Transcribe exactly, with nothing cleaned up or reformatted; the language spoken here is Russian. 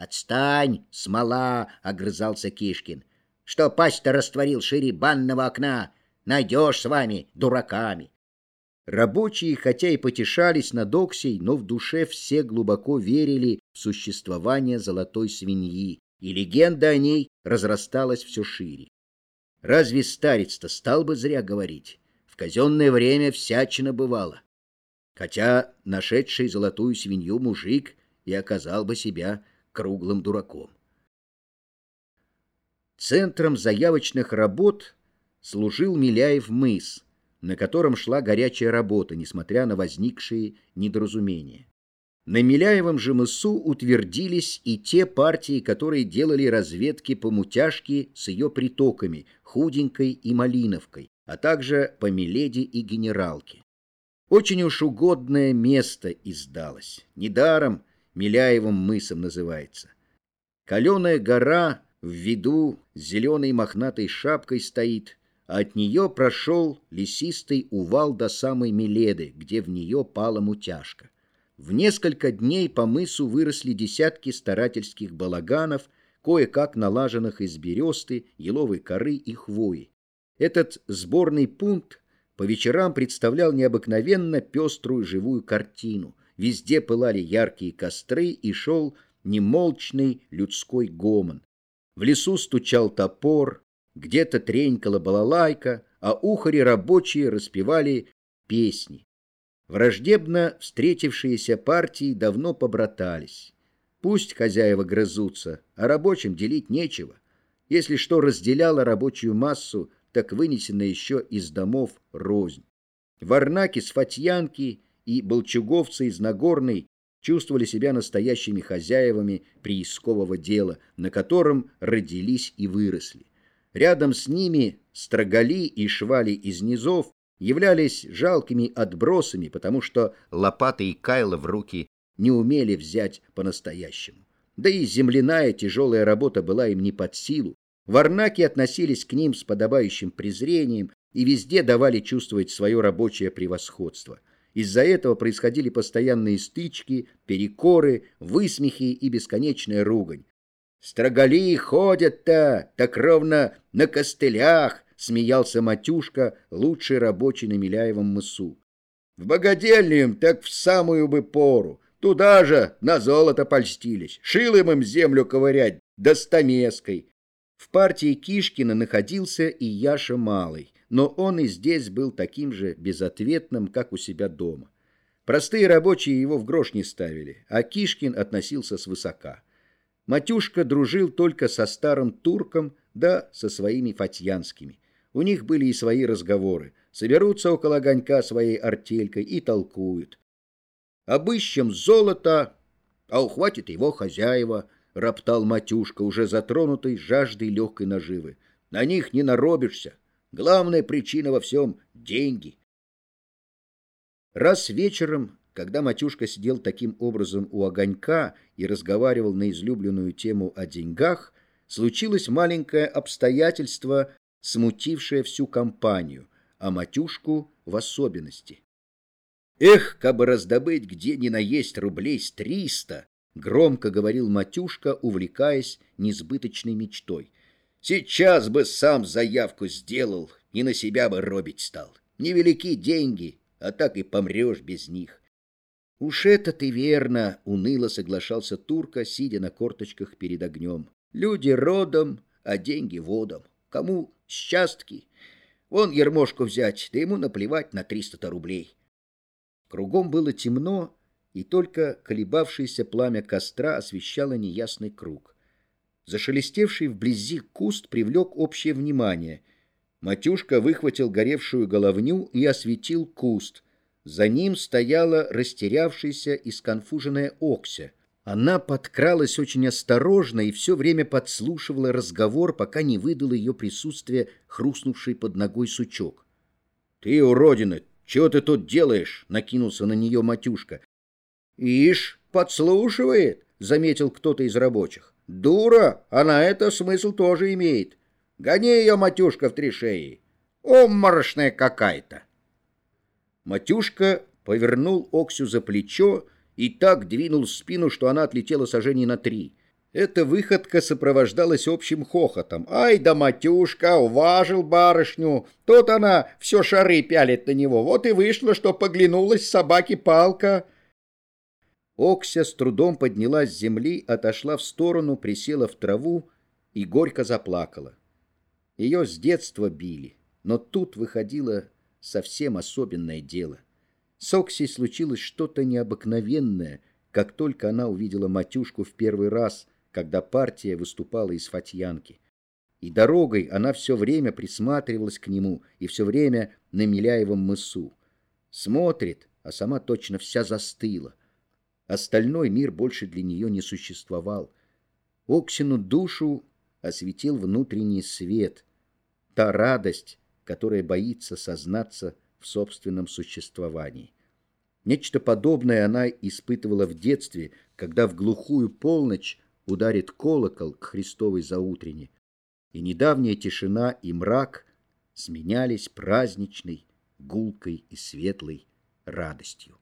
«Отстань, смола!» — огрызался Кишкин. «Что пасть-то растворил шире банного окна? Найдешь с вами, дураками!» Рабочие, хотя и потешались над Оксей, но в душе все глубоко верили в существование золотой свиньи, и легенда о ней разрасталась все шире. Разве старец-то стал бы зря говорить? В казенное время всячина бывало. Хотя нашедший золотую свинью мужик и оказал бы себя круглым дураком. Центром заявочных работ служил Миляев мыс, на котором шла горячая работа, несмотря на возникшие недоразумения. На Миляевом же мысу утвердились и те партии, которые делали разведки по Мутяжке с ее притоками, Худенькой и Малиновкой, а также по Миледи и Генералке. Очень уж угодное место издалось. Недаром Миляевым мысом называется. Каленая гора в виду с зеленой мохнатой шапкой стоит, а от нее прошел лесистый увал до самой Миледы, где в нее пала Мутяжка. В несколько дней по мысу выросли десятки старательских балаганов, кое-как налаженных из бересты, еловой коры и хвои. Этот сборный пункт по вечерам представлял необыкновенно пеструю живую картину. Везде пылали яркие костры и шел немолчный людской гомон. В лесу стучал топор, где-то тренькала балалайка, а ухари рабочие распевали песни. Враждебно встретившиеся партии давно побратались. Пусть хозяева грызутся, а рабочим делить нечего. Если что разделяло рабочую массу, так вынесено еще из домов рознь. Варнаки с Фатьянки и болчуговцы из Нагорной чувствовали себя настоящими хозяевами приискового дела, на котором родились и выросли. Рядом с ними строгали и швали из низов являлись жалкими отбросами, потому что лопаты и кайло в руки не умели взять по-настоящему. Да и земляная тяжелая работа была им не под силу. Варнаки относились к ним с подобающим презрением и везде давали чувствовать свое рабочее превосходство. Из-за этого происходили постоянные стычки, перекоры, высмехи и бесконечная ругань. «Строгали ходят-то, так ровно на костылях», — смеялся Матюшка, лучший рабочий на Миляевом мысу. «В богадельню им так в самую бы пору. Туда же на золото польстились. Шилом им землю ковырять, да стамеской». В партии Кишкина находился и Яша Малый, но он и здесь был таким же безответным, как у себя дома. Простые рабочие его в грош не ставили, а Кишкин относился свысока. Матюшка дружил только со старым турком, да со своими фатьянскими. У них были и свои разговоры. Соберутся около огонька своей артелькой и толкуют. «Обыщем золото, а ухватит его хозяева», — роптал Матюшка, уже затронутый жаждой легкой наживы. «На них не наробишься. Главная причина во всем — деньги». Раз вечером, когда Матюшка сидел таким образом у огонька и разговаривал на излюбленную тему о деньгах, случилось маленькое обстоятельство, смутившее всю компанию, а Матюшку в особенности. «Эх, кабы раздобыть где ни наесть рублей с триста!» — громко говорил Матюшка, увлекаясь несбыточной мечтой. «Сейчас бы сам заявку сделал, и на себя бы робить стал. Невелики деньги, а так и помрешь без них». «Уж это ты верно!» — уныло соглашался Турка, сидя на корточках перед огнем. «Люди родом, а деньги водом. Кому счастки? Вон Ермошку взять, да ему наплевать на триста рублей». Кругом было темно, и только колебавшееся пламя костра освещало неясный круг. Зашелестевший вблизи куст привлек общее внимание. Матюшка выхватил горевшую головню и осветил куст. За ним стояла растерявшаяся и сконфуженная Окся. Она подкралась очень осторожно и все время подслушивала разговор, пока не выдал ее присутствие хрустнувший под ногой сучок. «Ты, уродина, чего ты тут делаешь?» — накинулся на нее Матюшка. «Ишь, подслушивает», — заметил кто-то из рабочих. «Дура, а на это смысл тоже имеет. Гони ее, Матюшка, в три шеи. Обморочная какая-то». Матюшка повернул Оксю за плечо и так двинул в спину, что она отлетела саженей на три. Эта выходка сопровождалась общим хохотом. «Ай да матюшка, уважил барышню! Тут она все шары пялит на него. Вот и вышло, что поглянулась собаке палка». Окся с трудом поднялась с земли, отошла в сторону, присела в траву и горько заплакала. Ее с детства били, но тут выходило совсем особенное дело. С Оксей случилось что-то необыкновенное, как только она увидела матюшку в первый раз, когда партия выступала из Фатьянки. И дорогой она все время присматривалась к нему, и все время на Миляевом мысу. Смотрит, а сама точно вся застыла. Остальной мир больше для нее не существовал. Оксину душу осветил внутренний свет, та радость, которая боится сознаться в собственном существовании. Нечто подобное она испытывала в детстве, когда в глухую полночь ударит колокол к Христовой заутрене, и недавняя тишина и мрак сменялись праздничной, гулкой и светлой радостью.